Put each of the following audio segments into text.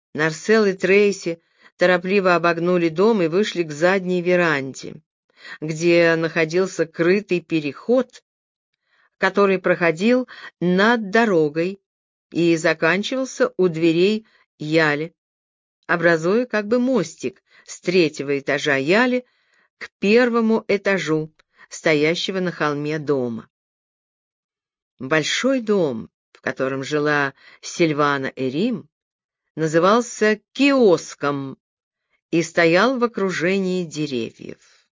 Нарсел и Трейси торопливо обогнули дом и вышли к задней веранде, где находился крытый переход, который проходил над дорогой и заканчивался у дверей Яли, образуя как бы мостик с третьего этажа Яли к первому этажу, стоящего на холме дома. Большой дом, в котором жила Сильвана Эрим, назывался киоском и стоял в окружении деревьев.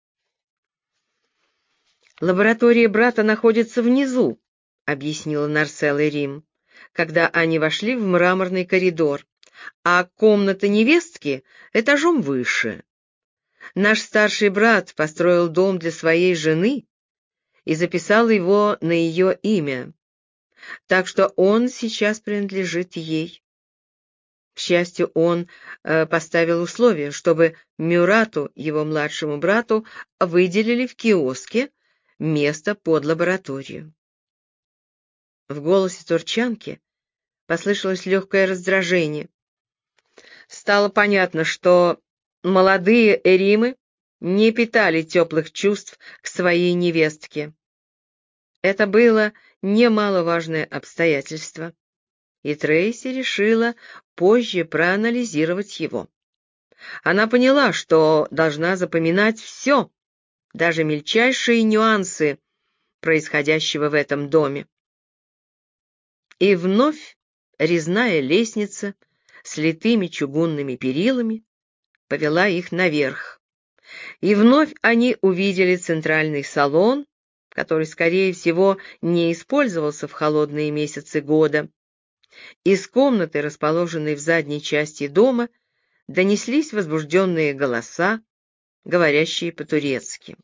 «Лаборатория брата находится внизу», — объяснила Нарсел Эрим, когда они вошли в мраморный коридор, «а комната невестки этажом выше. Наш старший брат построил дом для своей жены и записал его на ее имя, так что он сейчас принадлежит ей. К счастью, он поставил условие, чтобы Мюрату, его младшему брату, выделили в киоске место под лабораторию». В голосе турчанки послышалось легкое раздражение. Стало понятно, что молодые Эримы не питали теплых чувств к своей невестке. Это было немаловажное обстоятельство, и Трейси решила позже проанализировать его. Она поняла, что должна запоминать все, даже мельчайшие нюансы происходящего в этом доме. И вновь резная лестница с литыми чугунными перилами повела их наверх. И вновь они увидели центральный салон, который, скорее всего, не использовался в холодные месяцы года. Из комнаты, расположенной в задней части дома, донеслись возбужденные голоса, говорящие по-турецки.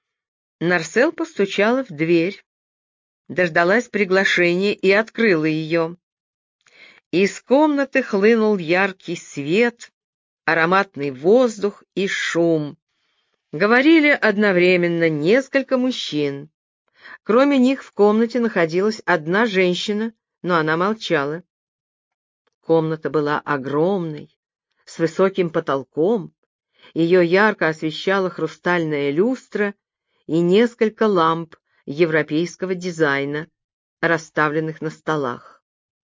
Нарсел постучала в дверь, дождалась приглашения и открыла ее. Из комнаты хлынул яркий свет, ароматный воздух и шум. Говорили одновременно несколько мужчин. Кроме них в комнате находилась одна женщина, но она молчала. Комната была огромной, с высоким потолком. Ее ярко освещала хрустальная люстра и несколько ламп европейского дизайна, расставленных на столах.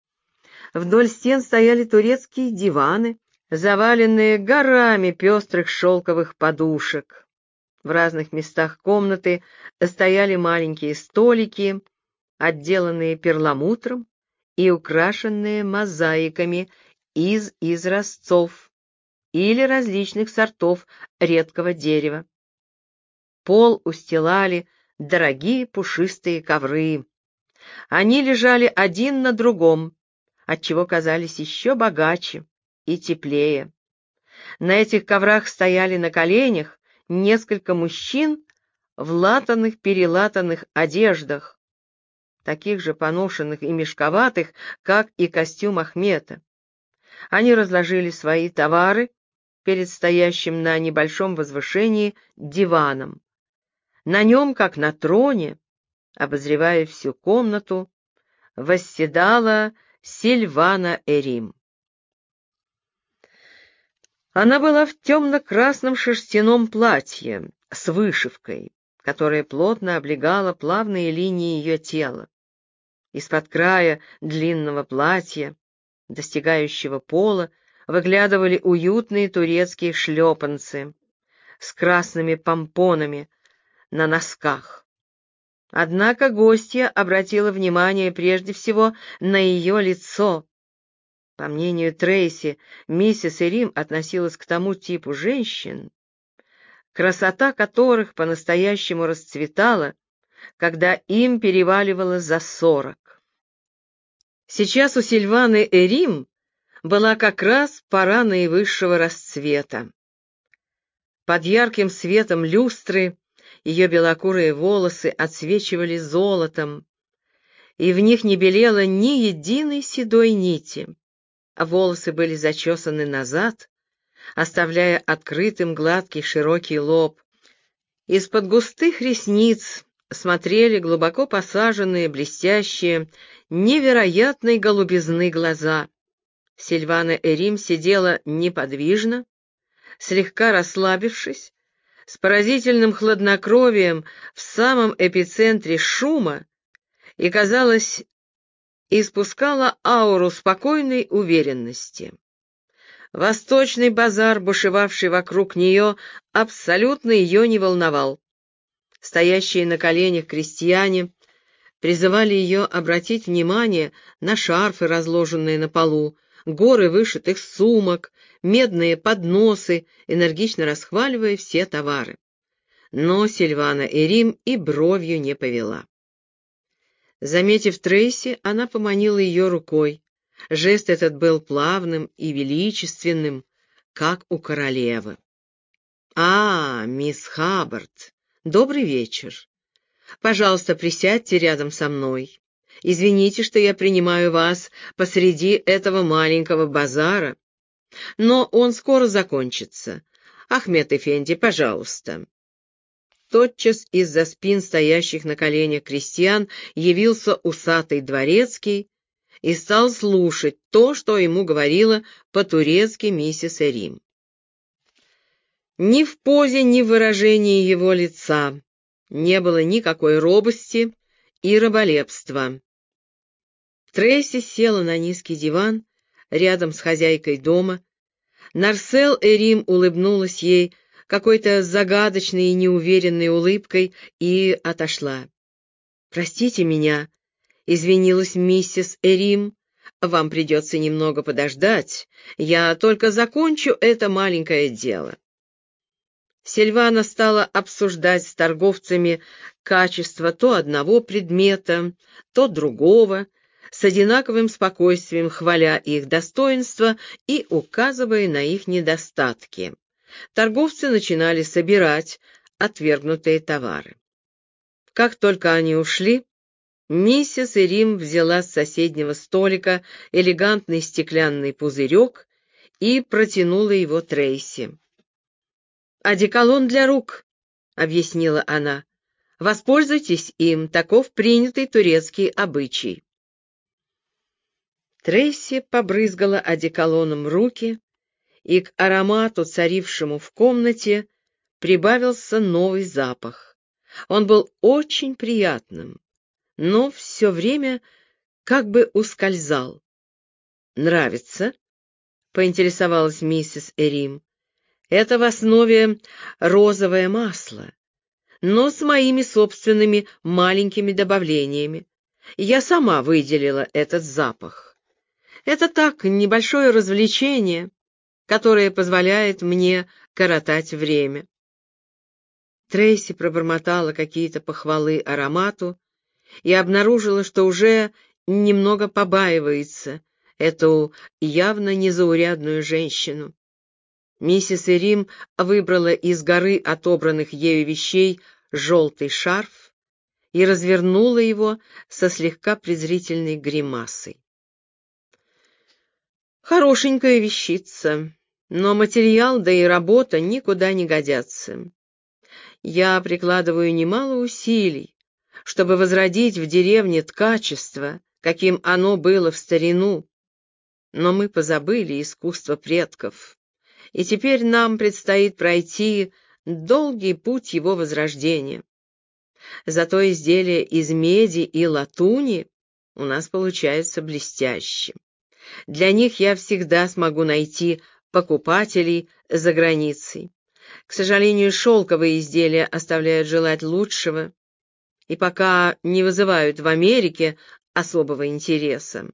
Вдоль стен стояли турецкие диваны, заваленные горами пестрых шелковых подушек. В разных местах комнаты стояли маленькие столики, отделанные перламутром и украшенные мозаиками из изразцов или различных сортов редкого дерева. Пол устилали дорогие пушистые ковры. Они лежали один на другом, отчего казались еще богаче и теплее. На этих коврах стояли на коленях несколько мужчин в латаных-перелатанных одеждах, таких же поношенных и мешковатых, как и костюм Ахмета. Они разложили свои товары перед стоящим на небольшом возвышении диваном. На нем, как на троне, обозревая всю комнату, восседала Сильвана Эрим. Она была в темно-красном шерстяном платье с вышивкой, которая плотно облегала плавные линии ее тела. Из-под края длинного платья, достигающего пола, выглядывали уютные турецкие шлепанцы с красными помпонами на носках. Однако гостья обратила внимание прежде всего на ее лицо. По мнению Трейси, миссис Эрим относилась к тому типу женщин, красота которых по-настоящему расцветала, когда им переваливало за 40. Сейчас у Сильваны Эрим была как раз пора наивысшего расцвета. Под ярким светом люстры ее белокурые волосы отсвечивали золотом, и в них не белело ни единой седой нити. Волосы были зачесаны назад, оставляя открытым гладкий широкий лоб. Из-под густых ресниц смотрели глубоко посаженные, блестящие, невероятной голубизны глаза. Сильвана Эрим сидела неподвижно, слегка расслабившись, с поразительным хладнокровием в самом эпицентре шума и, казалось, испускала ауру спокойной уверенности. Восточный базар, бушевавший вокруг нее, абсолютно ее не волновал. Стоящие на коленях крестьяне призывали ее обратить внимание на шарфы, разложенные на полу, горы вышитых сумок, медные подносы, энергично расхваливая все товары. Но Сильвана Эрим и бровью не повела. Заметив Трейси, она поманила ее рукой. Жест этот был плавным и величественным, как у королевы. «А, мисс Хаббард, добрый вечер. Пожалуйста, присядьте рядом со мной. Извините, что я принимаю вас посреди этого маленького базара, но он скоро закончится. Ахмед Эфенди, пожалуйста». Тотчас из-за спин стоящих на коленях крестьян явился усатый дворецкий и стал слушать то, что ему говорила по-турецки миссис Эрим. Ни в позе, ни в выражении его лица не было никакой робости и раболепства. Трейси села на низкий диван рядом с хозяйкой дома. Нарсел Эрим улыбнулась ей какой-то загадочной и неуверенной улыбкой и отошла. «Простите меня», — извинилась миссис Эрим, — «вам придется немного подождать, я только закончу это маленькое дело». Сильвана стала обсуждать с торговцами качество то одного предмета, то другого, с одинаковым спокойствием хваля их достоинства и указывая на их недостатки. Торговцы начинали собирать отвергнутые товары. Как только они ушли, миссис Эрим взяла с соседнего столика элегантный стеклянный пузырек и протянула его Трейси. «Одеколон для рук», — объяснила она. «Воспользуйтесь им, таков принятый турецкий обычай». Трейси побрызгала одеколоном руки, и к аромату, царившему в комнате, прибавился новый запах. Он был очень приятным, но все время как бы ускользал. «Нравится?» — поинтересовалась миссис Эрим. «Это в основе розовое масло, но с моими собственными маленькими добавлениями. Я сама выделила этот запах. Это так, небольшое развлечение, которое позволяет мне коротать время». Трейси пробормотала какие-то похвалы аромату и обнаружила, что уже немного побаивается эту явно незаурядную женщину. Миссис Эрим выбрала из горы отобранных ею вещей желтый шарф и развернула его со слегка презрительной гримасой. «Хорошенькая вещица, но материал, да и работа никуда не годятся. Я прикладываю немало усилий, чтобы возродить в деревне ткачество, каким оно было в старину, но мы позабыли искусство предков, и теперь нам предстоит пройти долгий путь его возрождения. Зато изделия из меди и латуни у нас получаются блестяще. Для них я всегда смогу найти покупателей за границей. К сожалению, шелковые изделия оставляют желать лучшего и пока не вызывают в Америке особого интереса.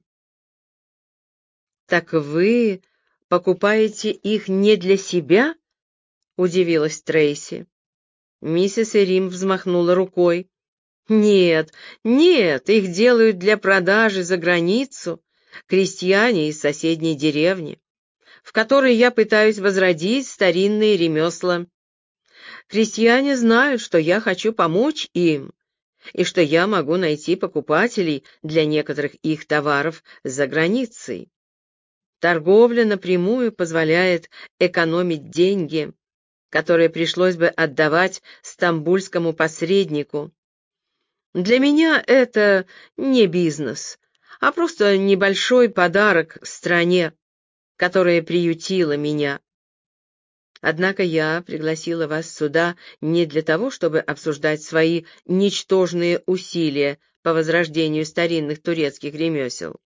«Так вы покупаете их не для себя?» — удивилась Трейси. Миссис Эрим взмахнула рукой. «Нет, нет, их делают для продажи за границу крестьяне из соседней деревни, в которой я пытаюсь возродить старинные ремесла. Крестьяне знают, что я хочу помочь им, и что я могу найти покупателей для некоторых их товаров за границей. Торговля напрямую позволяет экономить деньги, которые пришлось бы отдавать стамбульскому посреднику. Для меня это не бизнес, а просто небольшой подарок стране. которая приютила меня. Однако я пригласила вас сюда не для того, чтобы обсуждать свои ничтожные усилия по возрождению старинных турецких ремесел.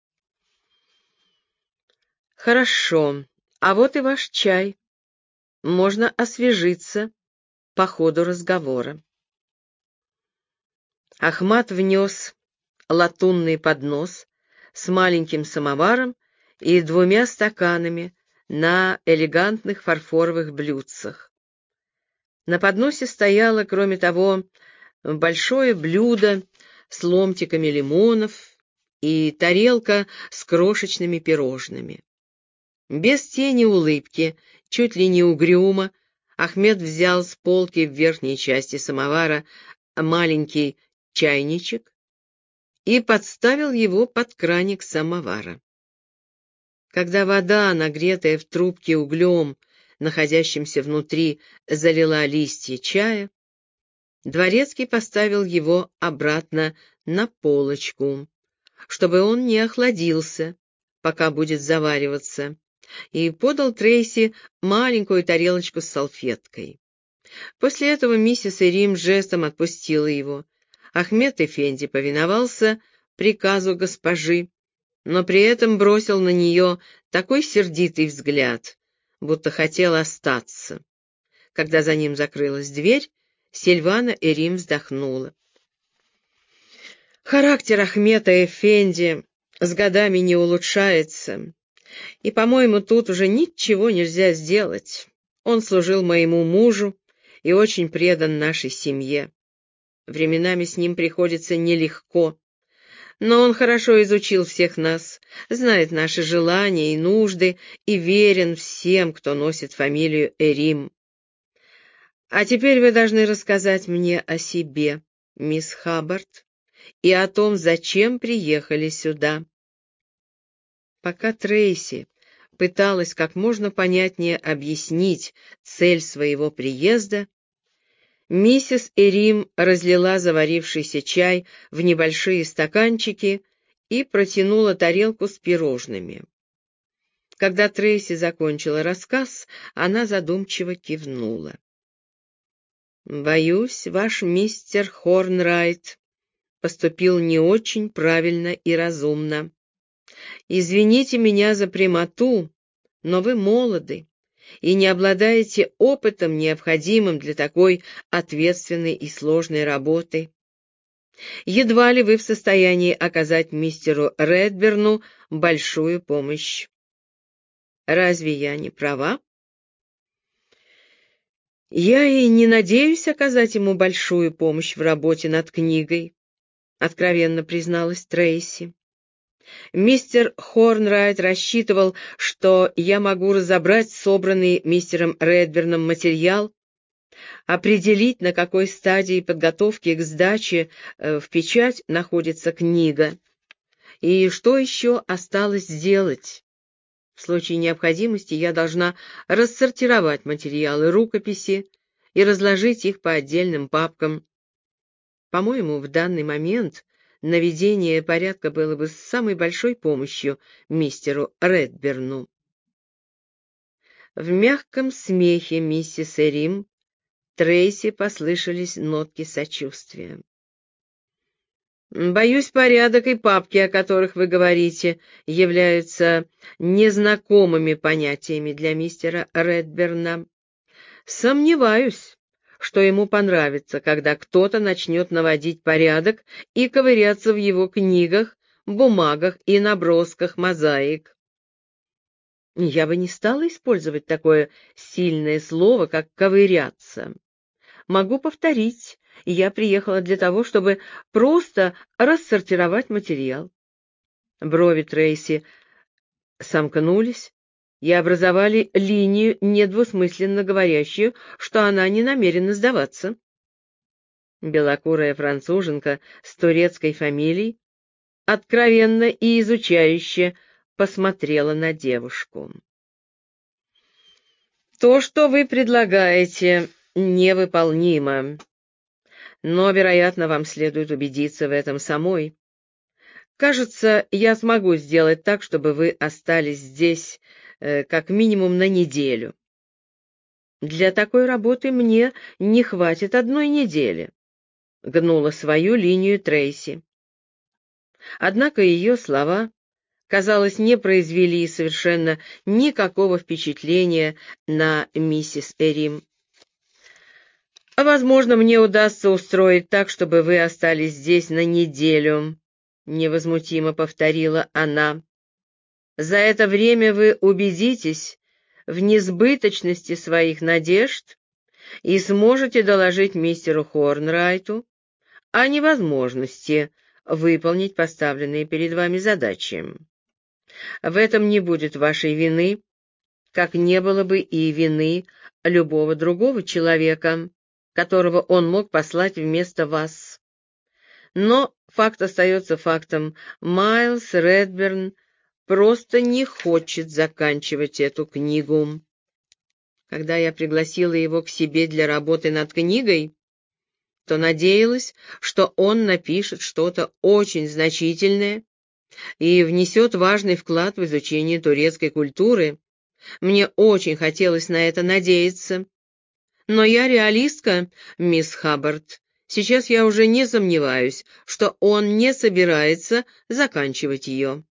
Хорошо, а вот и ваш чай. Можно освежиться по ходу разговора. Ахмат внес латунный поднос с маленьким самоваром и 2 стаканами на элегантных фарфоровых блюдцах. На подносе стояло, кроме того, большое блюдо с ломтиками лимонов и тарелка с крошечными пирожными. Без тени улыбки, чуть ли не угрюмо, Ахмед взял с полки в верхней части самовара маленький чайничек и подставил его под краник самовара. Когда вода, нагретая в трубке углем, находящимся внутри, залила листья чая, Дворецкий поставил его обратно на полочку, чтобы он не охладился, пока будет завариваться, и подал Трейси маленькую тарелочку с салфеткой. После этого миссис Ирим жестом отпустила его. Ахмед Эфенди повиновался приказу госпожи, но при этом бросил на нее такой сердитый взгляд, будто хотел остаться. Когда за ним закрылась дверь, Сильвана Эрим вздохнула. Характер Ахмета Эфенди с годами не улучшается, и, по-моему, тут уже ничего нельзя сделать. Он служил моему мужу и очень предан нашей семье. Временами с ним приходится нелегко, но он хорошо изучил всех нас, знает наши желания и нужды и верен всем, кто носит фамилию Эрим. А теперь вы должны рассказать мне о себе, мисс Хаббард, и о том, зачем приехали сюда. Пока Трейси пыталась как можно понятнее объяснить цель своего приезда, миссис Эрим разлила заварившийся чай в небольшие стаканчики и протянула тарелку с пирожными. Когда Трейси закончила рассказ, она задумчиво кивнула. «Боюсь, ваш мистер Хорнрайт поступил не очень правильно и разумно. Извините меня за прямоту, но вы молоды и не обладаете опытом, необходимым для такой ответственной и сложной работы. Едва ли вы в состоянии оказать мистеру Редберну большую помощь. Разве я не права?» «Я и не надеюсь оказать ему большую помощь в работе над книгой», — откровенно призналась Трейси. «Мистер Хорнрайт рассчитывал, что я могу разобрать собранный мистером Редберном материал, определить, на какой стадии подготовки к сдаче в печать находится книга, и что еще осталось сделать. В случае необходимости я должна рассортировать материалы рукописи и разложить их по отдельным папкам. По-моему, в данный момент наведение порядка было бы самой большой помощью мистеру Редберну». В мягком смехе миссис Эрим Трейси послышались нотки сочувствия. «Боюсь, порядок и папки, о которых вы говорите, являются незнакомыми понятиями для мистера Редберна. Сомневаюсь, что ему понравится, когда кто-то начнет наводить порядок и ковыряться в его книгах, бумагах и набросках мозаик. Я бы не стала использовать такое сильное слово, как «ковыряться». Могу повторить, я приехала для того, чтобы просто рассортировать материал. Брови Трейси сомкнулись и образовали линию, недвусмысленно говорящую, что она не намерена сдаваться. Белокурая француженка с турецкой фамилией откровенно и изучающе посмотрела на девушку. «То, что вы предлагаете, невыполнимо, но, вероятно, вам следует убедиться в этом самой. Кажется, я смогу сделать так, чтобы вы остались здесь как минимум на неделю. Для такой работы мне не хватит одной недели, гнула свою линию Трейси. Однако ее слова, казалось, не произвели совершенно никакого впечатления на миссис Эрим. «Возможно, мне удастся устроить так, чтобы вы остались здесь на неделю», — невозмутимо повторила она. «За это время вы убедитесь в несбыточности своих надежд и сможете доложить мистеру Хорнрайту о невозможности выполнить поставленные перед вами задачи. В этом не будет вашей вины, как не было бы и вины любого другого человека, которого он мог послать вместо вас. Но факт остается фактом. Майлз Редберн просто не хочет заканчивать эту книгу. Когда я пригласила его к себе для работы над книгой, то надеялась, что он напишет что-то очень значительное и внесет важный вклад в изучение турецкой культуры. Мне очень хотелось на это надеяться. Но я реалистка, мисс Хаббард. Сейчас я уже не сомневаюсь, что он не собирается заканчивать ее.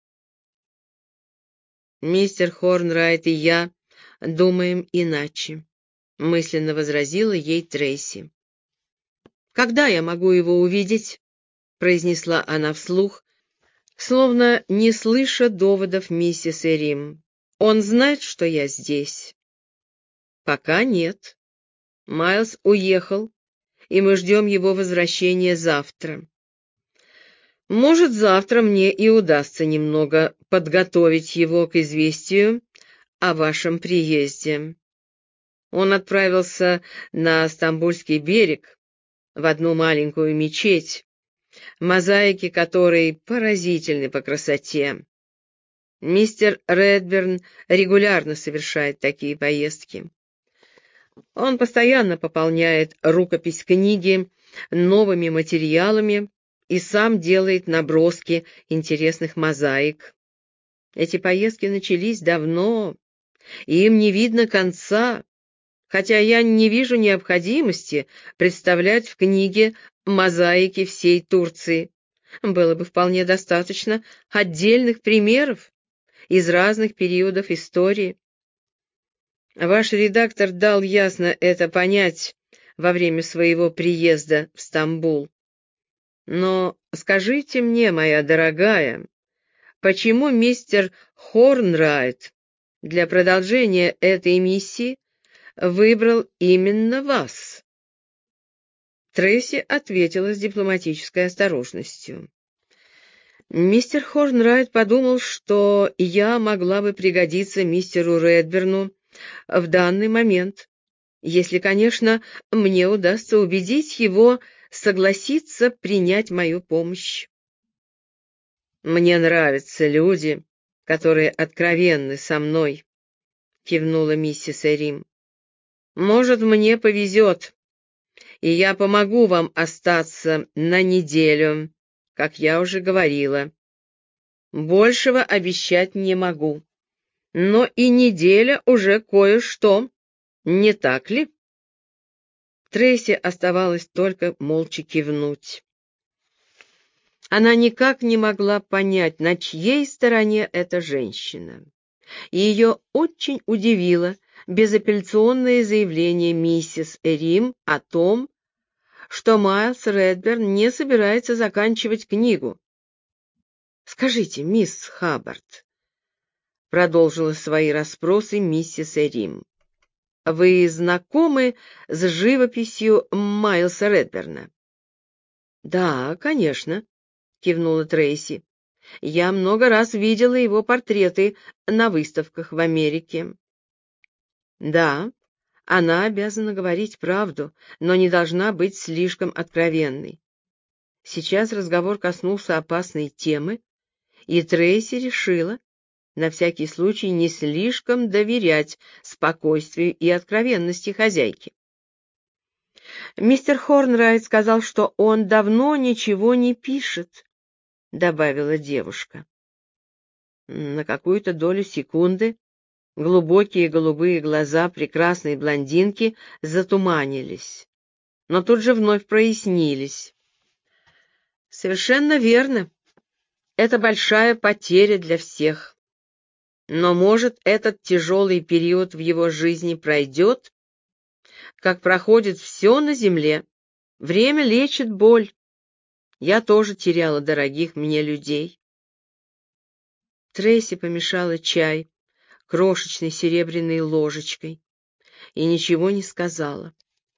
Мистер Хорнрайт и я думаем иначе, мысленно возразила ей Трейси. «Когда я могу его увидеть?» — произнесла она вслух, словно не слыша доводов миссис Эрим. «Он знает, что я здесь?» «Пока нет. Майлз уехал, и мы ждем его возвращения завтра. Может, завтра мне и удастся немного подготовить его к известию о вашем приезде. Он отправился на Стамбульский берег, в одну маленькую мечеть, мозаики которой поразительны по красоте. Мистер Редберн регулярно совершает такие поездки. Он постоянно пополняет рукопись книги новыми материалами и сам делает наброски интересных мозаик. Эти поездки начались давно, и им не видно конца, хотя я не вижу необходимости представлять в книге мозаики всей Турции. Было бы вполне достаточно отдельных примеров из разных периодов истории. Ваш редактор дал ясно это понять во время своего приезда в Стамбул. Но скажите мне, моя дорогая, почему мистер Хорнрайт для продолжения этой миссии выбрал именно вас?» Трейси ответила с дипломатической осторожностью. «Мистер Хорнрайт подумал, что я могла бы пригодиться мистеру Редберну в данный момент, если, конечно, мне удастся убедить его согласиться принять мою помощь. Мне нравятся люди, которые откровенны со мной», — кивнула миссис Эрим. «Может, мне повезет, и я помогу вам остаться на неделю, как я уже говорила. Большего обещать не могу, но и неделя уже кое-что, не так ли?» Трейси оставалось только молча кивнуть. Она никак не могла понять, на чьей стороне эта женщина. И ее очень удивило безапелляционное заявление миссис Эрим о том, что Майлз Редберн не собирается заканчивать книгу. «Скажите, мисс Хаббард», — продолжила свои расспросы миссис Эрим, — «вы знакомы с живописью Майлса Редберна?» «Да, конечно», — кивнула Трейси. «Я много раз видела его портреты на выставках в Америке». «Да, она обязана говорить правду, но не должна быть слишком откровенной. Сейчас разговор коснулся опасной темы, и Трейси решила, на всякий случай, не слишком доверять спокойствию и откровенности хозяйки. Мистер Хорнрайт сказал, что он давно ничего не пишет. — добавила девушка. На какую-то долю секунды глубокие голубые глаза прекрасной блондинки затуманились, но тут же вновь прояснились. «Совершенно верно. Это большая потеря для всех. Но, может, этот тяжелый период в его жизни пройдет, как проходит все на земле. Время лечит боль. Я тоже теряла дорогих мне людей». Трейси помешала чай крошечной серебряной ложечкой и ничего не сказала.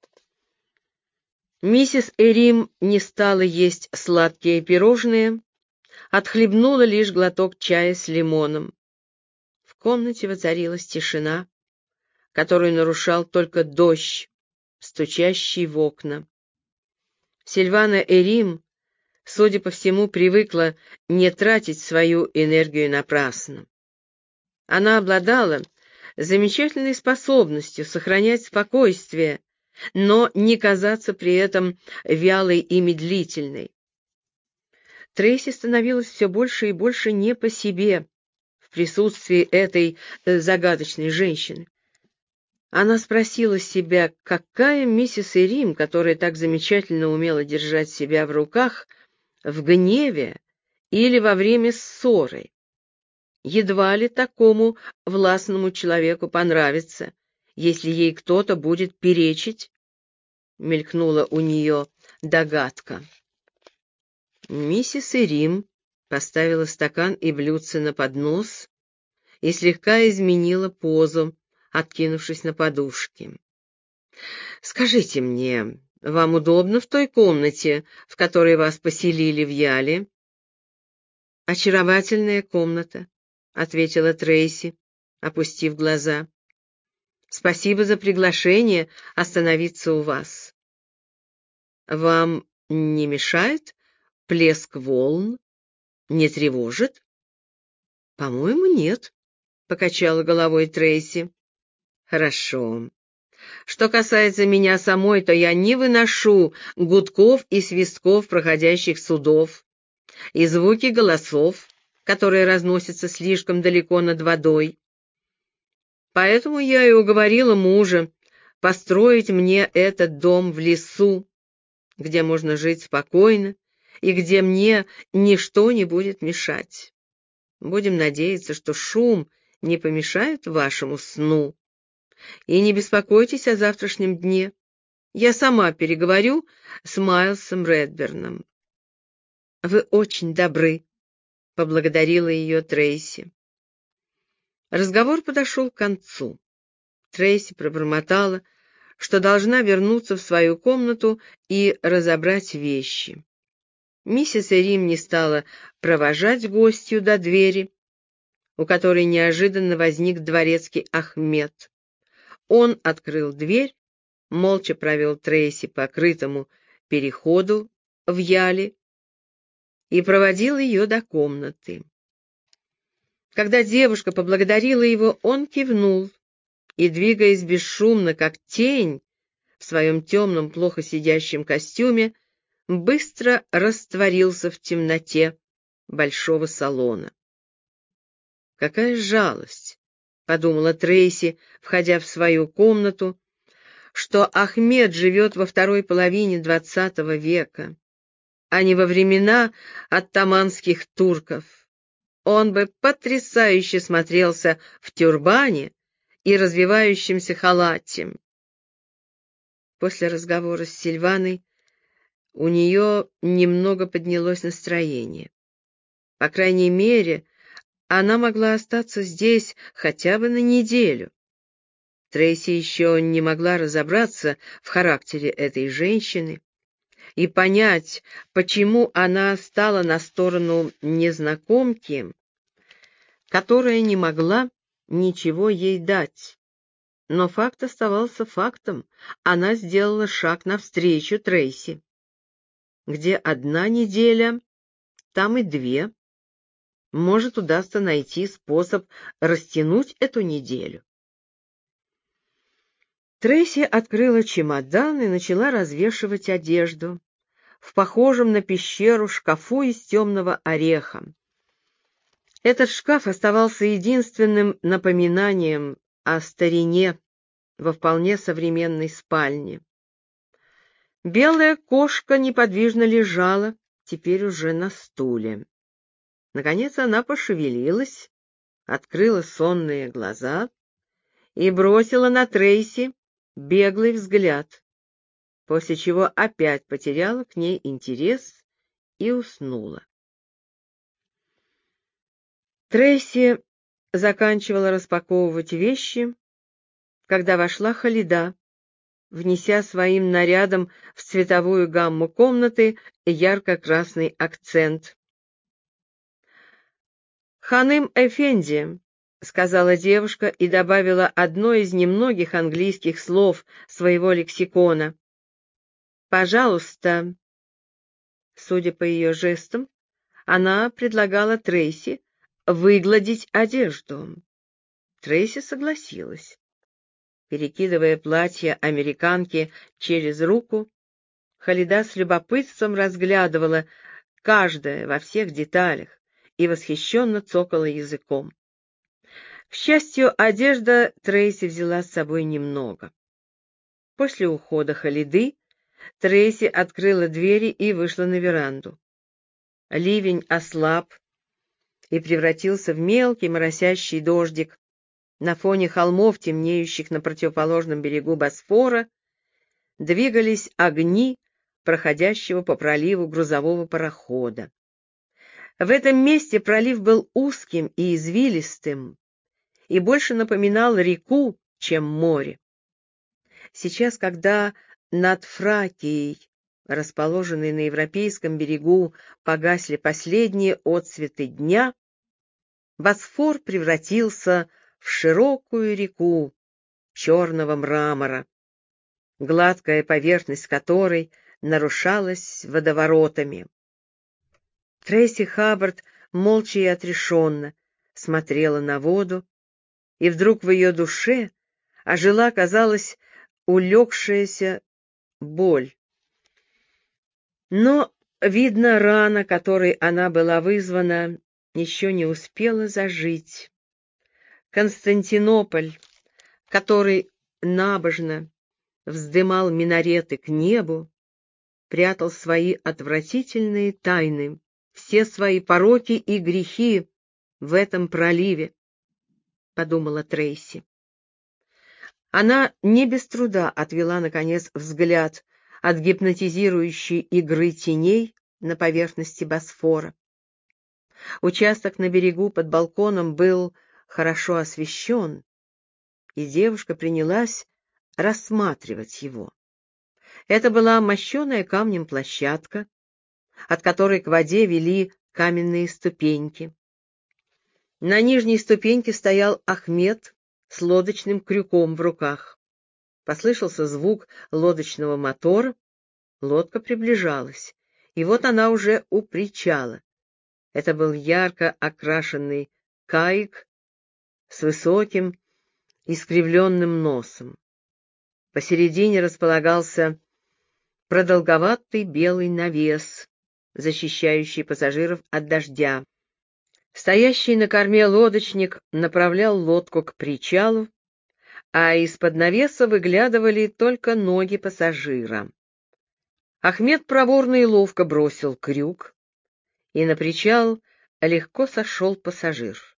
Миссис Эрим не стала есть сладкие пирожные, отхлебнула лишь глоток чая с лимоном. В комнате воцарилась тишина, которую нарушал только дождь, стучащий в окна. Сильвана Эрим, судя по всему, привыкла не тратить свою энергию напрасно. Она обладала замечательной способностью сохранять спокойствие, но не казаться при этом вялой и медлительной. Трейси становилась все больше и больше не по себе в присутствии этой загадочной женщины. Она спросила себя, какая миссис Эрим, которая так замечательно умела держать себя в руках, в гневе или во время ссоры. Едва ли такому властному человеку понравится, если ей кто-то будет перечить, мелькнула у нее догадка. Миссис Эрим поставила стакан и блюдце на поднос и слегка изменила позу, откинувшись на подушки. «Скажите мне, вам удобно в той комнате, в которой вас поселили в Яле?» «Очаровательная комната», — ответила Трейси, опустив глаза. «Спасибо за приглашение остановиться у вас. Вам не мешает плеск волн? Не тревожит?» «По-моему, нет», — покачала головой Трейси. «Хорошо. Что касается меня самой, то я не выношу гудков и свистков проходящих судов и звуки голосов, которые разносятся слишком далеко над водой. Поэтому я и уговорила мужа построить мне этот дом в лесу, где можно жить спокойно и где мне ничто не будет мешать. Будем надеяться, что шум не помешает вашему сну. И не беспокойтесь о завтрашнем дне. Я сама переговорю с Майлсом Редберном». «Вы очень добры», — поблагодарила ее Трейси. Разговор подошел к концу. Трейси пробормотала, что должна вернуться в свою комнату и разобрать вещи. Миссис Эрим не стала провожать гостью до двери, у которой неожиданно возник дворецкий Ахмед. Он открыл дверь, молча провел Трейси по крытому переходу в Яле и проводил ее до комнаты. Когда девушка поблагодарила его, он кивнул и, двигаясь бесшумно, как тень, в своем темном, плохо сидящем костюме, быстро растворился в темноте большого салона. «Какая жалость», — подумала Трейси, входя в свою комнату, «что Ахмед живет во второй половине XX века, а не во времена оттоманских турков. Он бы потрясающе смотрелся в тюрбане и развивающемся халате». После разговора с Сильваной у нее немного поднялось настроение. По крайней мере, она могла остаться здесь хотя бы на неделю. Трейси еще не могла разобраться в характере этой женщины и понять, почему она стала на сторону незнакомки, которая не могла ничего ей дать. Но факт оставался фактом. Она сделала шаг навстречу Трейси. Где одна неделя, там и две. Может, удастся найти способ растянуть эту неделю. Трейси открыла чемодан и начала развешивать одежду. в похожем на пещеру шкафу из темного ореха. Этот шкаф оставался единственным напоминанием о старине во вполне современной спальне. Белая кошка неподвижно лежала, теперь уже на стуле. Наконец она пошевелилась, открыла сонные глаза и бросила на Трейси беглый взгляд, после чего опять потеряла к ней интерес и уснула. Трейси заканчивала распаковывать вещи, когда вошла Халида, внеся своим нарядом в цветовую гамму комнаты ярко-красный акцент. «Ханым Эфенди», — сказала девушка и добавила одно из немногих английских слов своего лексикона. «Пожалуйста». Судя по ее жестам, она предлагала Трейси выгладить одежду. Трейси согласилась. Перекидывая платье американки через руку, Халида с любопытством разглядывала каждое во всех деталях и восхищенно цокала языком. К счастью, одежда Трейси взяла с собой немного. После ухода Халиды Трейси открыла двери и вышла на веранду. Ливень ослаб и превратился в мелкий моросящий дождик. На фоне холмов, темнеющих на противоположном берегу Босфора, двигались огни проходящего по проливу грузового парохода. В этом месте пролив был узким и извилистым и больше напоминал реку, чем море. Сейчас, когда над Фракией, расположенной на европейском берегу, погасли последние отсветы дня, Босфор превратился в широкую реку черного мрамора, гладкая поверхность которой нарушалась водоворотами. Трейси Хаббард молча и отрешенно смотрела на воду, и вдруг в ее душе ожила, казалось, улегшаяся боль. Но, видно, рана, которой она была вызвана, еще не успела зажить. Константинополь, который набожно вздымал минареты к небу, прятал свои отвратительные тайны, все свои пороки и грехи в этом проливе, — подумала Трейси. Она не без труда отвела, наконец, взгляд от гипнотизирующей игры теней на поверхности Босфора. Участок на берегу под балконом был хорошо освещен, и девушка принялась рассматривать его. Это была мощеная камнем площадка, от которой к воде вели каменные ступеньки. На нижней ступеньке стоял Ахмед с лодочным крюком в руках. Послышался звук лодочного мотора, лодка приближалась, и вот она уже у причала. Это был ярко окрашенный каик с высоким искривленным носом. Посередине располагался продолговатый белый навес, защищающий пассажиров от дождя. Стоящий на корме лодочник направлял лодку к причалу, а из-под навеса выглядывали только ноги пассажира. Ахмед проворно и ловко бросил крюк, и на причал легко сошел пассажир.